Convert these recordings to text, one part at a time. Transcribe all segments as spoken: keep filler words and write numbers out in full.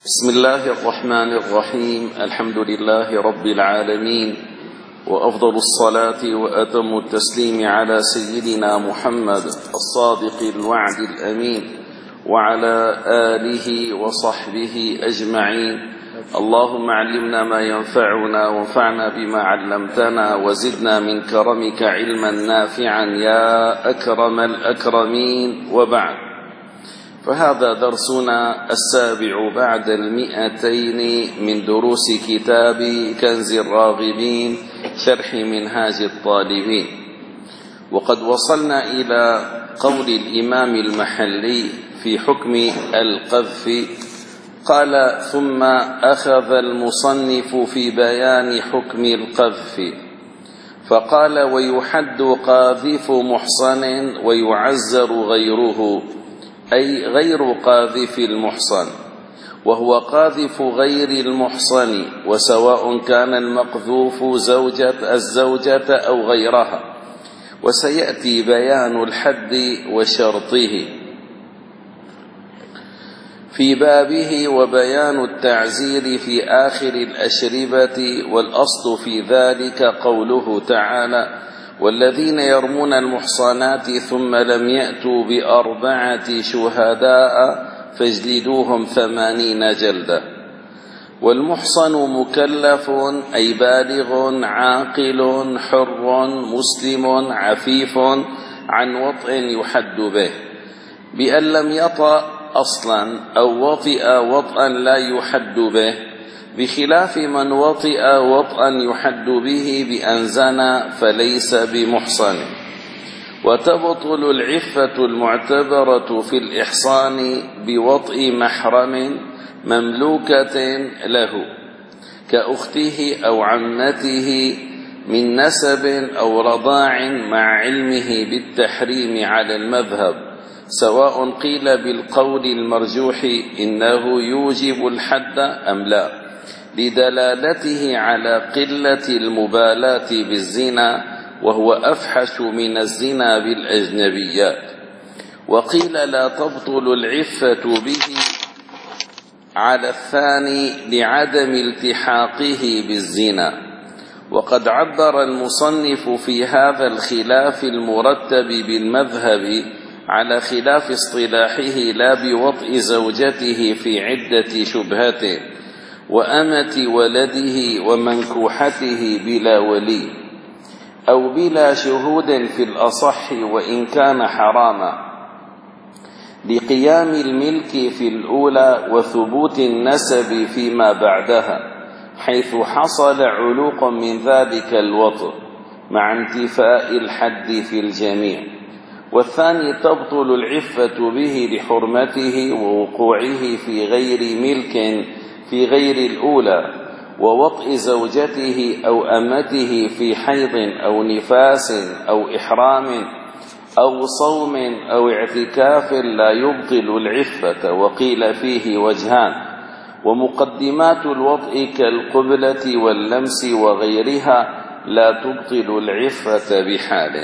بسم الله الرحمن الرحيم. الحمد لله رب العالمين، وأفضل الصلاة وأتم التسليم على سيدنا محمد الصادق الوعد الأمين وعلى آله وصحبه أجمعين. اللهم علمنا ما ينفعنا وانفعنا بما علمتنا وزدنا من كرمك علما نافعا يا أكرم الأكرمين. وبعد، فهذا درسنا السابع بعد المئتين من دروس كتاب كنز الراغبين شرح منهاج الطالبين، وقد وصلنا إلى قول الإمام المحلي في حكم القذف. قال: ثم أخذ المصنف في بيان حكم القذف فقال: ويحد قاذف محصن ويعزر غيره، أي غير قاذف المحصن، وهو قاذف غير المحصن، وسواء كان المقذوف زوجة الزوجة أو غيرها، وسيأتي بيان الحد وشرطه في بابه، وبيان التعزير في آخر الأشربة. والأصل في ذلك قوله تعالى: والذين يرمون المحصنات ثم لم يأتوا بأربعة شهداء فاجلدوهم ثمانين جلدة. والمحصن مكلف أي بالغ عاقل حر مسلم عفيف عن وطء يحد به، بأن لم يطأ أصلا أو وطئ وطئا لا يحد به، بخلاف من وطئ وطئا يحد به بأن زنى فليس بمحصن. وتبطل العفة المعتبرة في الإحصان بوطئ محرم مملوكة له كأخته أو عمته من نسب أو رضاع مع علمه بالتحريم على المذهب، سواء قيل بالقول المرجوح إنه يوجب الحد أم لا، لدلالته على قلة المبالاة بالزنا، وهو أفحش من الزنا بالأجنبيات. وقيل لا تبطل العفة به على الثاني لعدم التحاقه بالزنا. وقد عبر المصنف في هذا الخلاف المرتب بالمذهب على خلاف اصطلاحه لا بوطئ زوجته في عدة شبهته وأمة ولده ومنكوحته بلا ولي أو بلا شهود في الأصح وإن كان حراما، لقيام الملك في الأولى وثبوت النسب فيما بعدها، حيث حصل علوق من ذلك الوطء مع انتفاء الحد في الجميع. والثاني تبطل العفة به لحرمته ووقوعه في غير ملك في غير الأولى، ووطئ زوجته أو أمته في حيض أو نفاس أو إحرام أو صوم أو اعتكاف لا يبطل العفة. وقيل فيه وجهان: ومقدمات الوطئ كالقبلة واللمس وغيرها لا تبطل العفة بحال.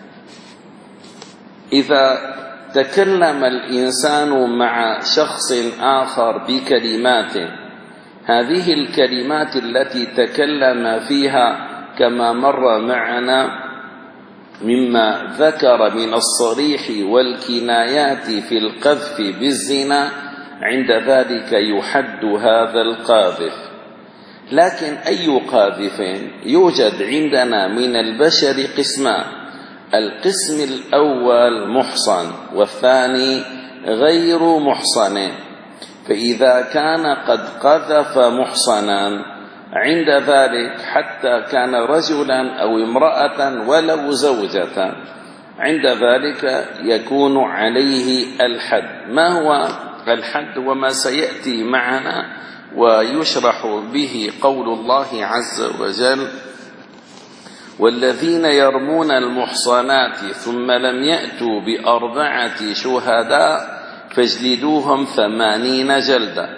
إذا تكلم الإنسان مع شخص آخر بكلمات، هذه الكلمات التي تكلم فيها كما مر معنا مما ذكر من الصريح والكنايات في القذف بالزنا، عند ذلك يحد هذا القاذف. لكن أي قاذف؟ يوجد عندنا من البشر قسمان: القسم الأول محصن، والثاني غير محصن. فإذا كان قد قذف محصنا، عند ذلك حتى كان رجلا أو امرأة ولو زوجة، عند ذلك يكون عليه الحد. ما هو الحد وما سيأتي معنا ويشرح به قول الله عز وجل: والذين يرمون المحصنات ثم لم يأتوا بأربعة شهداء فاجلدوهم ثمانين جلدة.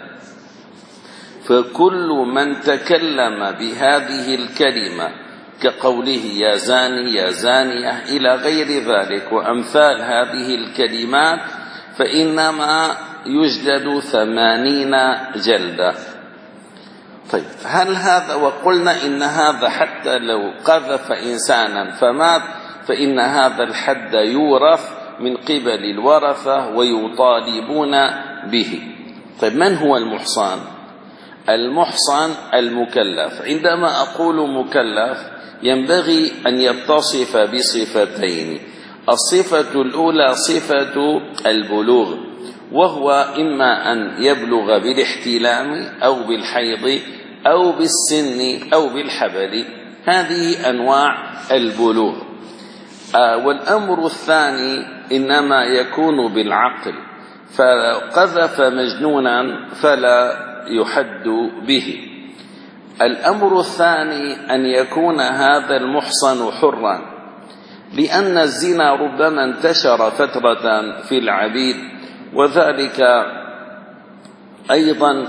فكل من تكلم بهذه الكلمة كقوله يا زاني يا زانية إلى غير ذلك وأمثال هذه الكلمات، فإنما يجلد ثمانين جلدة. طيب هل هذا، وقلنا إن هذا حتى لو قذف إنسانا فمات فإن هذا الحد يورث من قبل الورثة ويطالبون به. طيب من هو المحصن؟ المحصن المكلف. عندما أقول مكلف ينبغي أن يتصف بصفتين. الصفة الأولى صفة البلوغ، وهو إما أن يبلغ بالاحتلام أو بالحيض أو بالسن أو بالحبل، هذه أنواع البلوغ. آه والأمر الثاني إنما يكون بالعقل، فقذف مجنونا فلا يحد به. الأمر الثاني أن يكون هذا المحصن حرا، لأن الزنا ربما انتشر فترة في العبيد، وذلك أيضا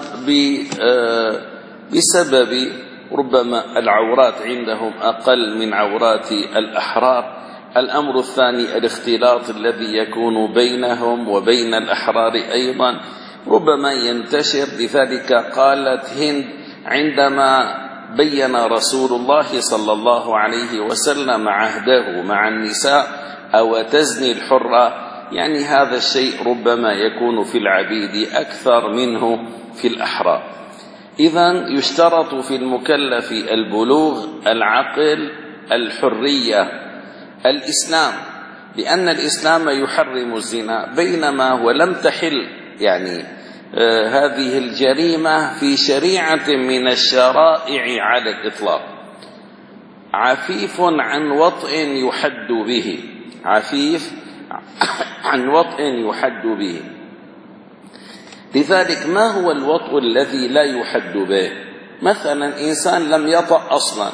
بسبب ربما العورات عندهم أقل من عورات الأحرار. الأمر الثاني الاختلاط الذي يكون بينهم وبين الأحرار أيضا ربما ينتشر. لذلك قالت هند عندما بين رسول الله صلى الله عليه وسلم عهده مع النساء: أو تزني الحرة، يعني هذا الشيء ربما يكون في العبيد أكثر منه في الأحرار. إذن يشترط في المكلف البلوغ، العقل، الحرية، الإسلام، لأن الإسلام يحرم الزنا، بينما ولم تحل يعني آه هذه الجريمة في شريعة من الشرائع على الإطلاق. عفيف عن وطء يحد به، عفيف عن وطء يحد به. لذلك ما هو الوطء الذي لا يحد به؟ مثلا إنسان لم يطأ أصلا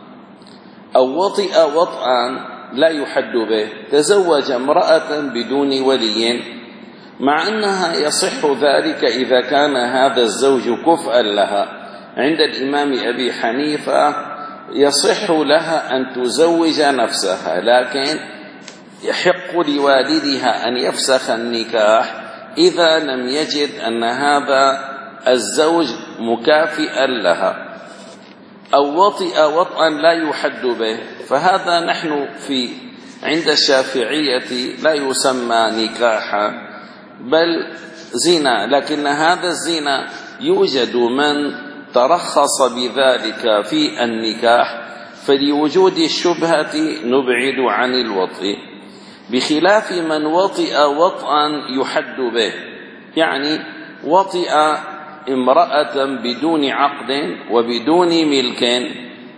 أو وطئ وطئا لا يحد به، تزوج امرأة بدون ولي، مع أنها يصح ذلك إذا كان هذا الزوج كفءا لها. عند الإمام أبي حنيفة يصح لها أن تزوج نفسها، لكن يحق لوالدها أن يفسخ النكاح إذا لم يجد أن هذا الزوج مكافئا لها. أو وطئ وطئا لا يحد به، فهذا نحن في عند الشافعية لا يسمى نكاحا بل زنا، لكن هذا الزنا يوجد من ترخص بذلك في النكاح، فلوجود الشبهة نبعد عن الوطئ، بخلاف من وطئ وطئا يحد به، يعني وطئ امرأة بدون عقد وبدون ملك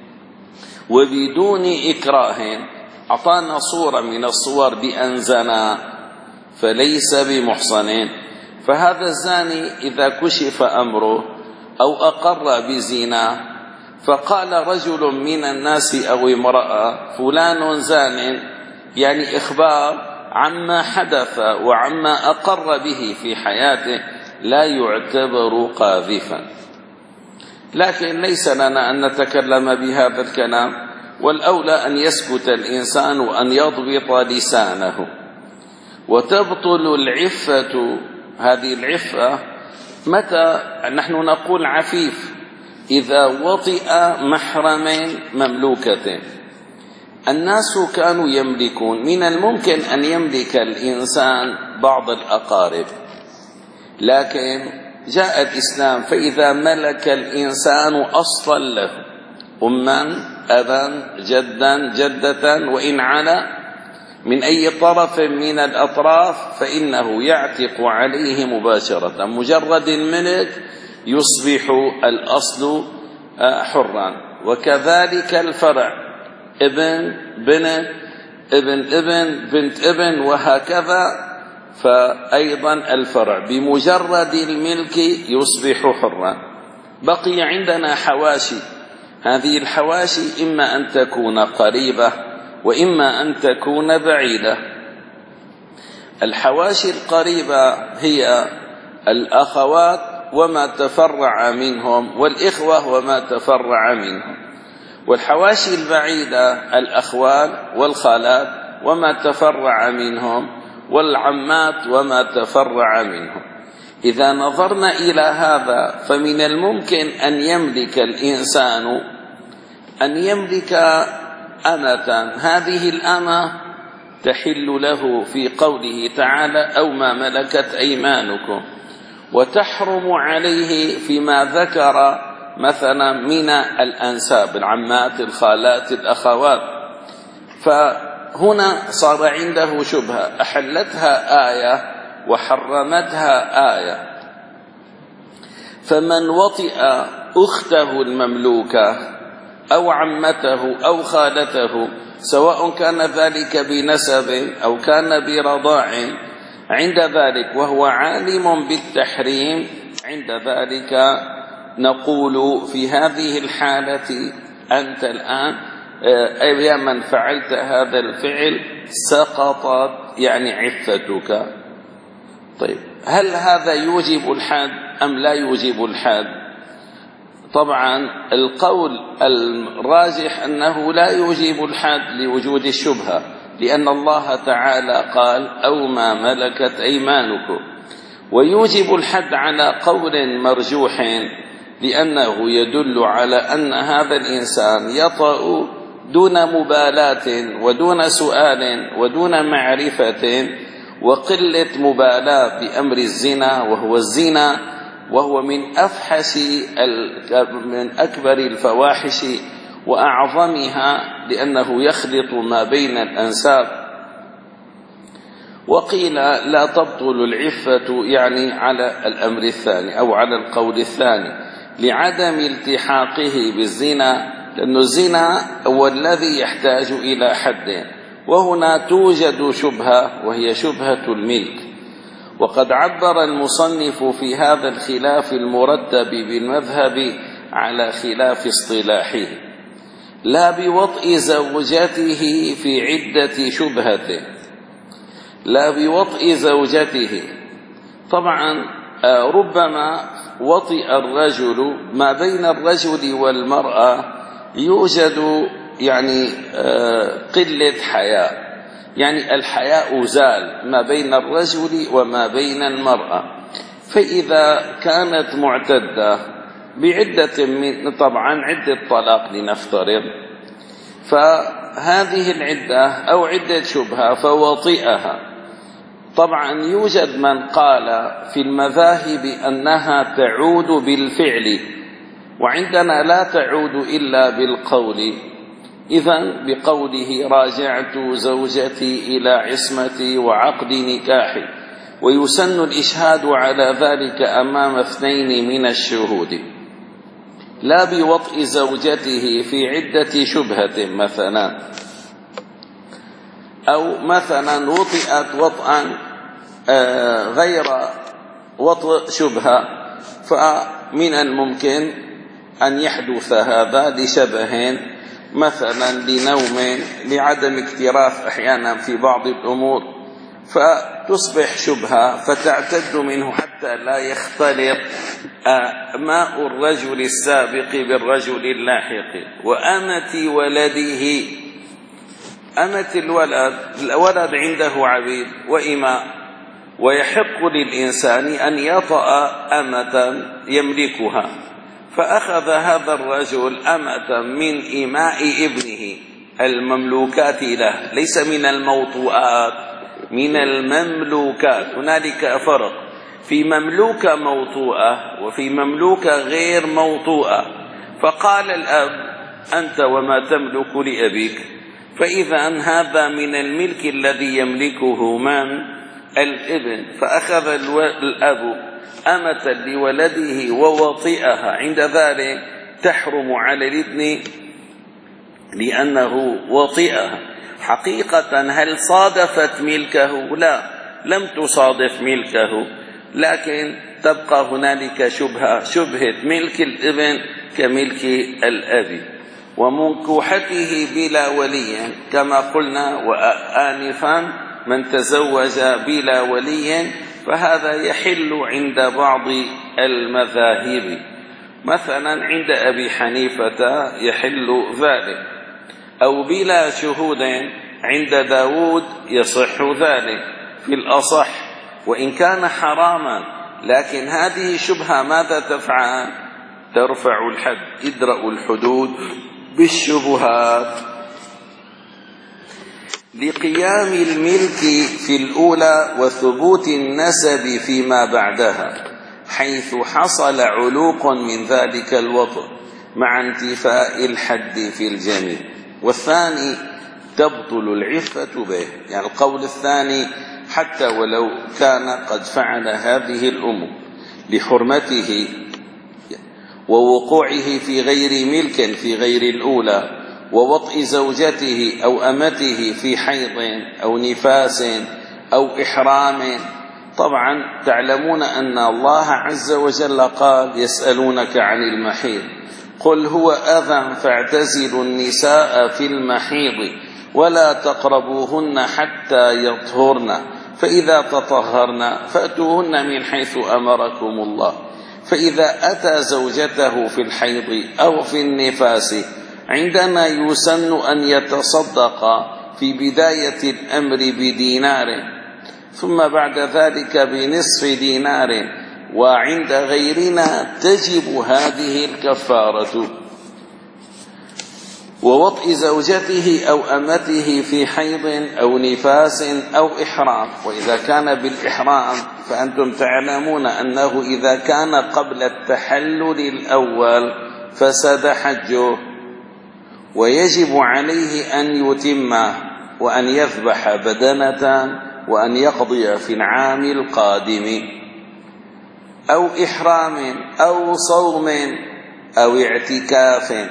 وبدون إكراه، أعطانا صورة من الصور بأن زنا فليس بمحصن. فهذا الزاني إذا كشف أمره أو أقر بزنا فقال رجل من الناس أو امرأة فلان زان، يعني إخبار عما حدث وعما أقر به في حياته، لا يعتبر قاذفا. لكن ليس لنا أن نتكلم بهذا الكلام، والأولى أن يسكت الإنسان وأن يضبط لسانه. وتبطل العفة، هذه العفة متى نحن نقول عفيف؟ إذا وطئ محرمين مملوكتين. الناس كانوا يملكون، من الممكن أن يملك الإنسان بعض الأقارب، لكن جاء الإسلام فإذا ملك الإنسان أصلا له أما أبا جدا جدة وإن على من أي طرف من الأطراف فإنه يعتق عليه مباشرة، مجرد الملك يصبح الأصل حرا. وكذلك الفرع، ابن بنت ابن ابن بنت ابن وهكذا، فأيضا الفرع بمجرد الملك يصبح حرا. بقي عندنا حواشي، هذه الحواشي إما أن تكون قريبة وإما أن تكون بعيدة. الحواشي القريبة هي الأخوات وما تفرع منهم، والإخوة وما تفرع منهم. والحواشي البعيدة الأخوال والخالات وما تفرع منهم، والعمات وما تفرع منهم. إذا نظرنا إلى هذا فمن الممكن أن يملك الإنسان أن يملك أمة، هذه الأمة تحل له في قوله تعالى أو ما ملكت أيمانكم، وتحرم عليه فيما ذكر مثلا من الأنساب، العمات، الخالات، الأخوات. فهنا صار عنده شبهة، أحلتها آية وحرمتها آية. فمن وطئ أخته المملوكة أو عمته أو خالته، سواء كان ذلك بنسب أو كان برضاع، عند ذلك وهو عالم بالتحريم، عند ذلك نقول في هذه الحالة أنت الآن يا من فعلت هذا الفعل سقطت يعني عفتك. طيب هل هذا يوجب الحد أم لا يوجب الحد؟ طبعا القول الراجح أنه لا يوجب الحد لوجود الشبهة، لأن الله تعالى قال أو ما ملكت أيمانكم. ويوجب الحد على قول مرجوح، لأنه يدل على أن هذا الإنسان يطأ دون مبالاة ودون سؤال ودون معرفة وقلة مبالاة بأمر الزنا، وهو الزنا وهو من أفحش من أكبر الفواحش وأعظمها، لأنه يخلط ما بين الأنساب. وقيل لا تبطل العفة يعني على الأمر الثاني أو على القول الثاني لعدم التحاقه بالزنا، لأن الزنا هو الذي يحتاج إلى حد. وهنا توجد شبهة وهي شبهة الملك. وقد عبر المصنف في هذا الخلاف المرتب بالمذهب على خلاف اصطلاحه، لا بوطئ زوجته في عدة شبهته، لا بوطئ زوجته. طبعا ربما وطئ الرجل ما بين الرجل والمرأة يوجد يعني قلة حياء، يعني الحياء زال ما بين الرجل وما بين المرأة. فإذا كانت معتدة بعدة من طبعا عدة طلاق لنفترض، فهذه العدة أو عدة شبهة فوطئها. طبعا يوجد من قال في المذاهب أنها تعود بالفعل، وعندنا لا تعود إلا بالقول. إذن بقوله راجعت زوجتي إلى عصمتي وعقد نكاحي، ويسن الإشهاد على ذلك أمام اثنين من الشهود، لا بوطئ زوجته في عدة شبهة مثلا، أو مثلا وطئت وطئا غير وطئ شبهة، فمن الممكن أن يحدث هذا لشبه مثلا لنوم، لعدم اكتراث أحيانا في بعض الأمور، فتصبح شبهة فتعتد منه حتى لا يختلط ماء الرجل السابق بالرجل اللاحق. وأمة ولده، أمة الولد، الولد عنده عبيد وإماء، ويحق للإنسان أن يطأ أمة يملكها، فأخذ هذا الرجل أمة من إماء ابنه المملوكات له، ليس من الموطوءات، من المملوكات. هنالك فرق في مملوكة موطوءة وفي مملوكة غير موطوءة. فقال الأب أنت وما تملك لأبيك، فإذا هذا من الملك الذي يملكه من؟ الابن. فأخذ الأب أمة لولده ووطئها، عند ذلك تحرم على الابن لأنه وطئها. حقيقة هل صادفت ملكه؟ لا، لم تصادف ملكه، لكن تبقى هنالك شبهة، شبهة ملك الابن كملك الأب. ومنكوحته بلا ولي كما قلنا وآنفا، من تزوج بلا ولي فهذا يحل عند بعض المذاهب، مثلا عند أبي حنيفة يحل ذلك، أو بلا شهود عند داود يصح ذلك في الأصح، وإن كان حراما لكن هذه شبهة ماذا تفعل؟ ترفع الحد. ادرأوا الحدود بالشبهات. لقيام الملك في الأولى وثبوت النسب فيما بعدها، حيث حصل علوق من ذلك الوطء مع انتفاء الحد في الجميع. والثاني تبطل العفة به، يعني القول الثاني حتى ولو كان قد فعل هذه الأمور لحرمته ووقوعه في غير ملك في غير الأولى، ووطئ زوجته أو أمته في حيض أو نفاس أو إحرام. طبعا تعلمون أن الله عز وجل قال: يسألونك عن المحيض قل هو أذى فاعتزلوا النساء في المحيض ولا تقربوهن حتى يطهرن فإذا تطهرن فأتوهن من حيث أمركم الله. فإذا أتى زوجته في الحيض أو في النفاس عندنا يسن أن يتصدق في بداية الأمر بدينار، ثم بعد ذلك بنصف دينار، وعند غيرنا تجب هذه الكفارة. ووطئ زوجته أو أمته في حيض أو نفاس أو إحرام. وإذا كان بالإحرام فأنتم تعلمون أنه إذا كان قبل التحلل الأول فسد حجه، ويجب عليه أن يتمه وأن يذبح بدنة وأن يقضي في العام القادم. أو إحرام أو صوم أو اعتكاف.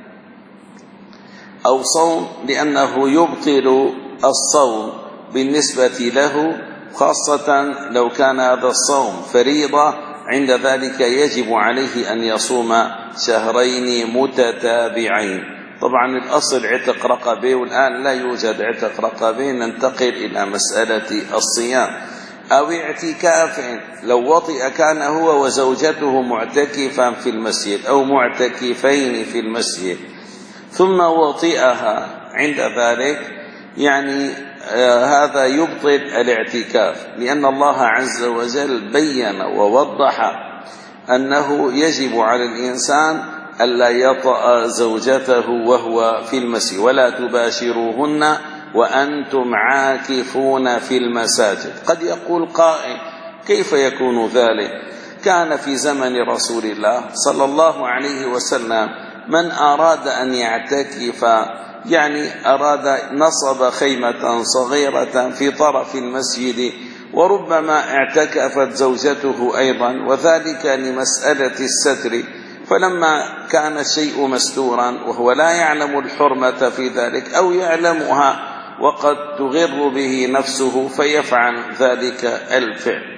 أو صوم لأنه يبطل الصوم بالنسبة له، خاصة لو كان هذا الصوم فريضة، عند ذلك يجب عليه أن يصوم شهرين متتابعين. طبعا الأصل عتق رقبه، والآن لا يوجد عتق رقبه، ننتقل إلى مسألة الصيام. أو اعتكاف، لو وطئ كان هو وزوجته معتكفا في المسجد أو معتكفين في المسجد ثم وطئها، عند ذلك يعني آه هذا يبطل الاعتكاف، لأن الله عز وجل بين ووضح أنه يجب على الإنسان ألا يطأ زوجته وهو في المسجد. ولا تباشروهن وأنتم عاكفون في المساجد. قد يقول قائل: كيف يكون ذلك؟ كان في زمن رسول الله صلى الله عليه وسلم من أراد أن يعتكف، يعني أراد نصب خيمة صغيرة في طرف المسجد، وربما اعتكفت زوجته أيضا، وذلك لمسألة الستر. فلما كان الشيء مستورا وهو لا يعلم الحرمة في ذلك أو يعلمها وقد تغر به نفسه فيفعل ذلك الفعل.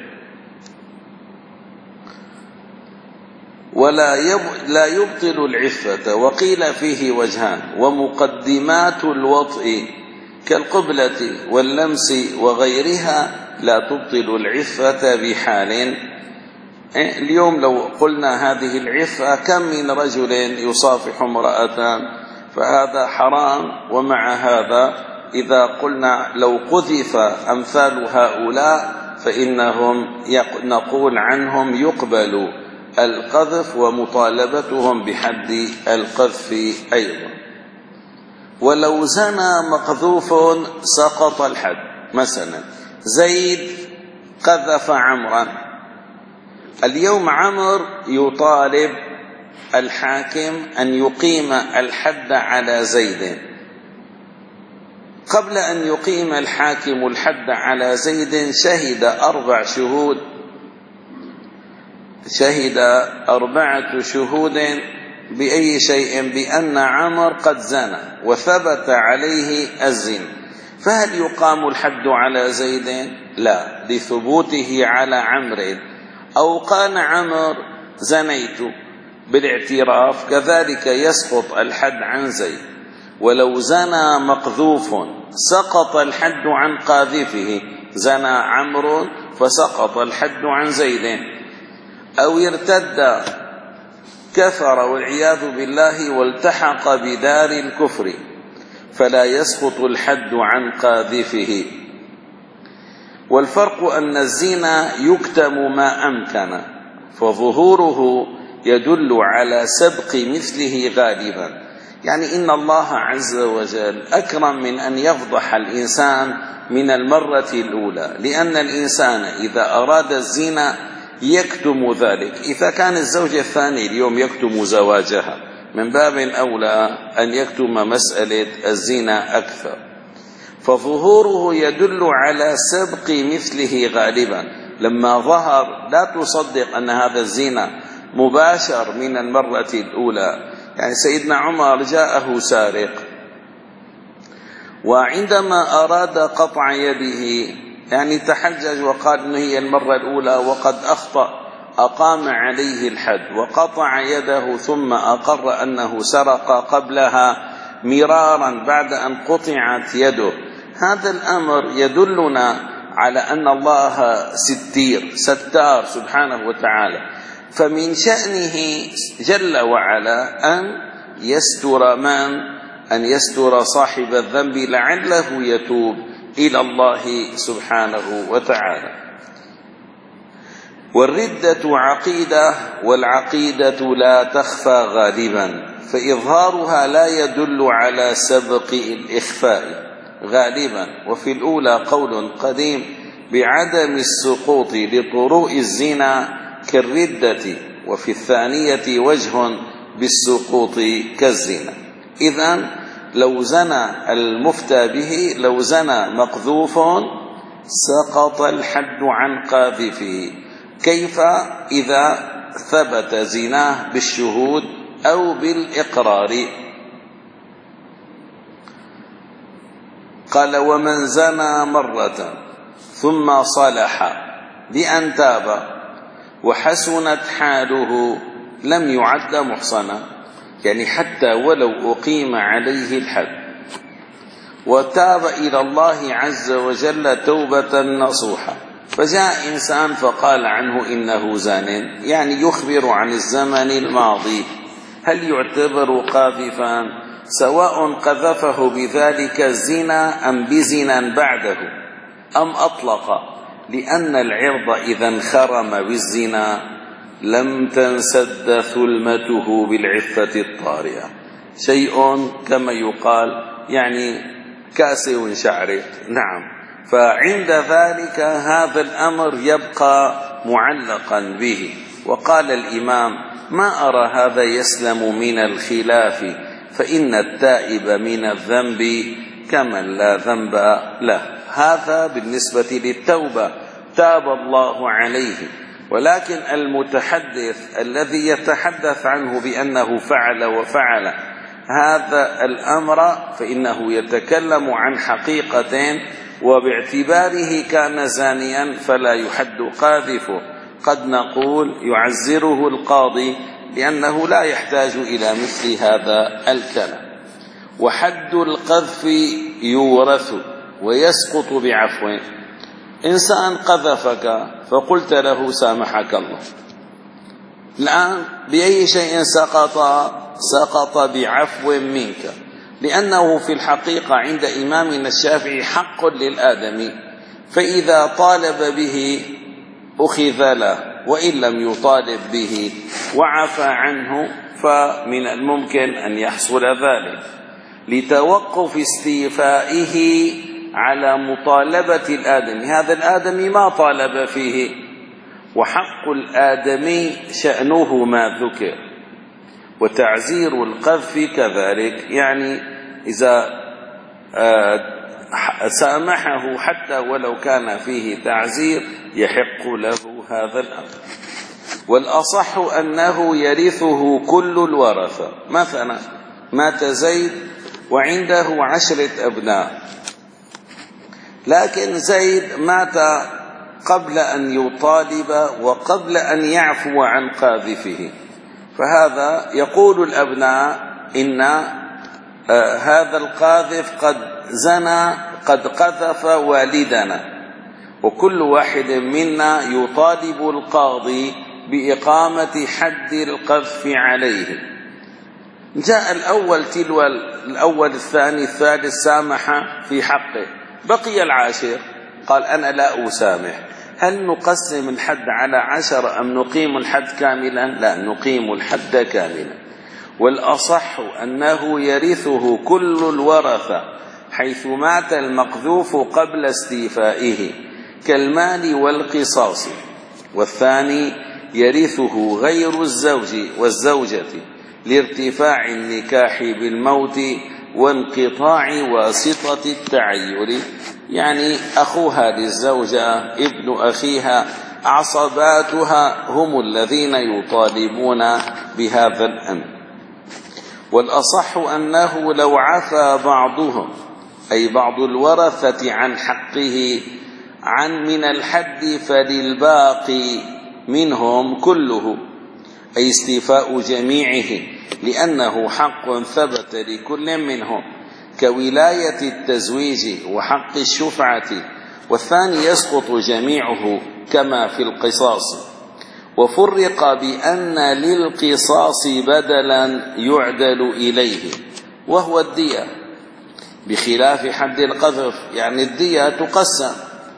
ولا لا يبطل العفة. وقيل فيه وجهان: ومقدمات الوطء كالقبلة واللمس وغيرها لا تبطل العفة بحال. اليوم لو قلنا هذه العفة، كم من رجل يصافح امرأة، فهذا حرام. ومع هذا إذا قلنا لو قذف أمثال هؤلاء فإنهم نقول عنهم يقبل القذف ومطالبتهم بحد القذف أيضا. ولو زنى مقذوف سقط الحد. مثلا زيد قذف عمرا، اليوم عمر يطالب الحاكم أن يقيم الحد على زيد. قبل أن يقيم الحاكم الحد على زيد شهد أربع شهود شهد أربعة شهود بأي شيء؟ بأن عمر قد زنى وثبت عليه الزنا. فهل يقام الحد على زيد؟ لا، لثبوته على عمرو. أو قال عمر زنيت بالاعتراف، كذلك يسقط الحد عن زيد. ولو زنى مقذوف سقط الحد عن قاذفه، زنى عمرو فسقط الحد عن زيد. أو ارتد كفر والعياذ بالله والتحق بدار الكفر، فلا يسقط الحد عن قاذفه. والفرق أن الزنا يكتم ما أمكن، فظهوره يدل على سبق مثله غالبا. يعني إن الله عز وجل أكرم من أن يفضح الإنسان من المرة الأولى، لأن الإنسان إذا أراد الزنا يكتم ذلك. إذا كان الزوج الثاني اليوم يكتم زواجها، من باب أولى أن يكتم مسألة الزنا أكثر. فظهوره يدل على سبق مثله غالبا. لما ظهر لا تصدق أن هذا الزنا مباشر من المرة الأولى. يعني سيدنا عمر جاءه سارق، وعندما أراد قطع يده يعني تحجج وقال إنه هي المرة الأولى وقد أخطأ، أقام عليه الحد وقطع يده، ثم أقر أنه سرق قبلها مرارا بعد أن قطعت يده. هذا الأمر يدلنا على أن الله ستير ستار سبحانه وتعالى، فمن شأنه جل وعلا أن يستر من أن يستر صاحب الذنب لعله يتوب إلى الله سبحانه وتعالى. والردة عقيدة، والعقيدة لا تخفى غالبا، فإظهارها لا يدل على سبق الإخفاء غالبا. وفي الأولى قول قديم بعدم السقوط لطروء الزنا كالردة، وفي الثانية وجه بالسقوط كالزنا. إذن لو زنى المفتى به، لو زنى مقذوف سقط الحد عن قاذفه. كيف إذا ثبت زناه بالشهود أو بالإقرار؟ قال ومن زنى مرة ثم صلح بأن تاب وحسنت حاله لم يعد محصنا، يعني حتى ولو أقيم عليه الحد وتاب إلى الله عز وجل توبة نصوحة، فجاء إنسان فقال عنه إنه زان، يعني يخبر عن الزمن الماضي، هل يعتبر قاذفا سواء قذفه بذلك الزنا أم بزنا بعده أم أطلق؟ لأن العرض إذا انخرم بالزنا لم تنسد ثلمته بالعفة الطارئة، شيء كما يقال يعني كاسر شعره. نعم، فعند ذلك هذا الأمر يبقى معلقا به. وقال الإمام ما أرى هذا يسلم من الخلاف، فإن التائب من الذنب كمن لا ذنب له. هذا بالنسبة للتوبة، تاب الله عليه. ولكن المتحدث الذي يتحدث عنه بأنه فعل وفعل هذا الأمر، فإنه يتكلم عن حقيقة، وباعتباره كان زانيا فلا يحد قاذفه. قد نقول يعزره القاضي لأنه لا يحتاج إلى مثل هذا الكلام. وحد القذف يورث ويسقط بعفو. إنسان قذفك فقلت له سامحك الله، الآن بأي شيء سقط؟ سقط بعفو منك، لأنه في الحقيقة عند إمامنا الشافعي حق للآدمي، فإذا طالب به أخذ له، وإن لم يطالب به وعفى عنه فمن الممكن أن يحصل ذلك لتوقف استيفائه على مطالبة الآدمي. هذا الآدمي ما طالب فيه، وحق الآدمي شأنه ما ذكر، وتعزير القذف كذلك. يعني إذا سامحه حتى ولو كان فيه تعزير يحق له هذا الأمر. والأصح أنه يرثه كل الورثة. مثلا مات زيد وعنده عشرة أبناء، لكن زيد مات قبل أن يطالب وقبل أن يعفو عن قاذفه، فهذا يقول الأبناء إن آه هذا القاذف قد زنى، قد قذف والدنا، وكل واحد منا يطالب القاضي بإقامة حد القذف عليه. جاء الأول تلو الأول الثاني الثالث سامح في حقه، بقي العاشر قال أنا لا أسامح، هل نقسم الحد على عشر أم نقيم الحد كاملا؟ لا، نقيم الحد كاملا. والأصح أنه يرثه كل الورثة حيث مات المقذوف قبل استيفائه كالمال والقصاص. والثاني يرثه غير الزوج والزوجة لارتفاع النكاح بالموت وانقطاع واسطة التعير، يعني أخوها للزوجة ابن أخيها عصباتها هم الذين يطالبون بهذا الأمر. والأصح أنه لو عفى بعضهم أي بعض الورثة عن حقه عن من الحد فللباقي منهم كله، أي استيفاء جميعه، لأنه حق ثبت لكل منهم كولاية التزويج وحق الشفعة، والثاني يسقط جميعه كما في القصاص. وفرق بأن للقصاص بدلا يعدل إليه وهو الدية، بخلاف حد القذف، يعني الدية تقسم،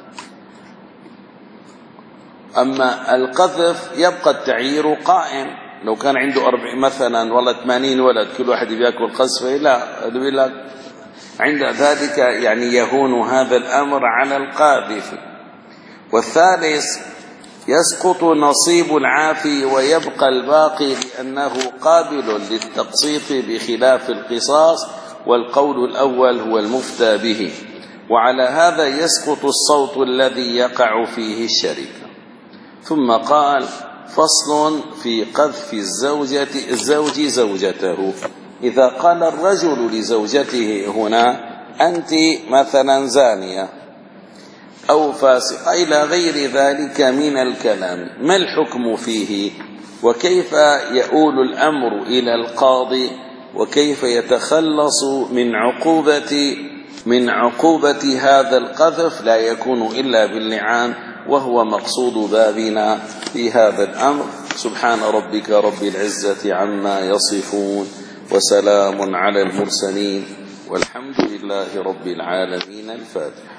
أما القذف يبقى التعيير قائم. لو كان عنده أربع مثلا والله ثمانين ولد كل واحد بيأكل قذفه، لا يقول لك عند ذلك يعني يهون هذا الأمر على القاذف. والثالث يسقط نصيب العافي ويبقى الباقي لأنه قابل للتقسيط بخلاف القصاص، والقول الأول هو المفتى به. وعلى هذا يسقط الصوت الذي يقع فيه الشركة. ثم قال فصل في قذف الزوجة الزوج زوجته. إذا قال الرجل لزوجته هنا أنت مثلا زانية أو فاسقة إلى غير ذلك من الكلام، ما الحكم فيه؟ وكيف يؤول الأمر إلى القاضي؟ وكيف يتخلص من عقوبة من عقوبة هذا القذف؟ لا يكون إلا باللعان، وهو مقصود بابنا في هذا الأمر. سبحان ربك رب العزة عما يصفون، وسلام على المرسلين، والحمد لله رب العالمين. الفاتحة.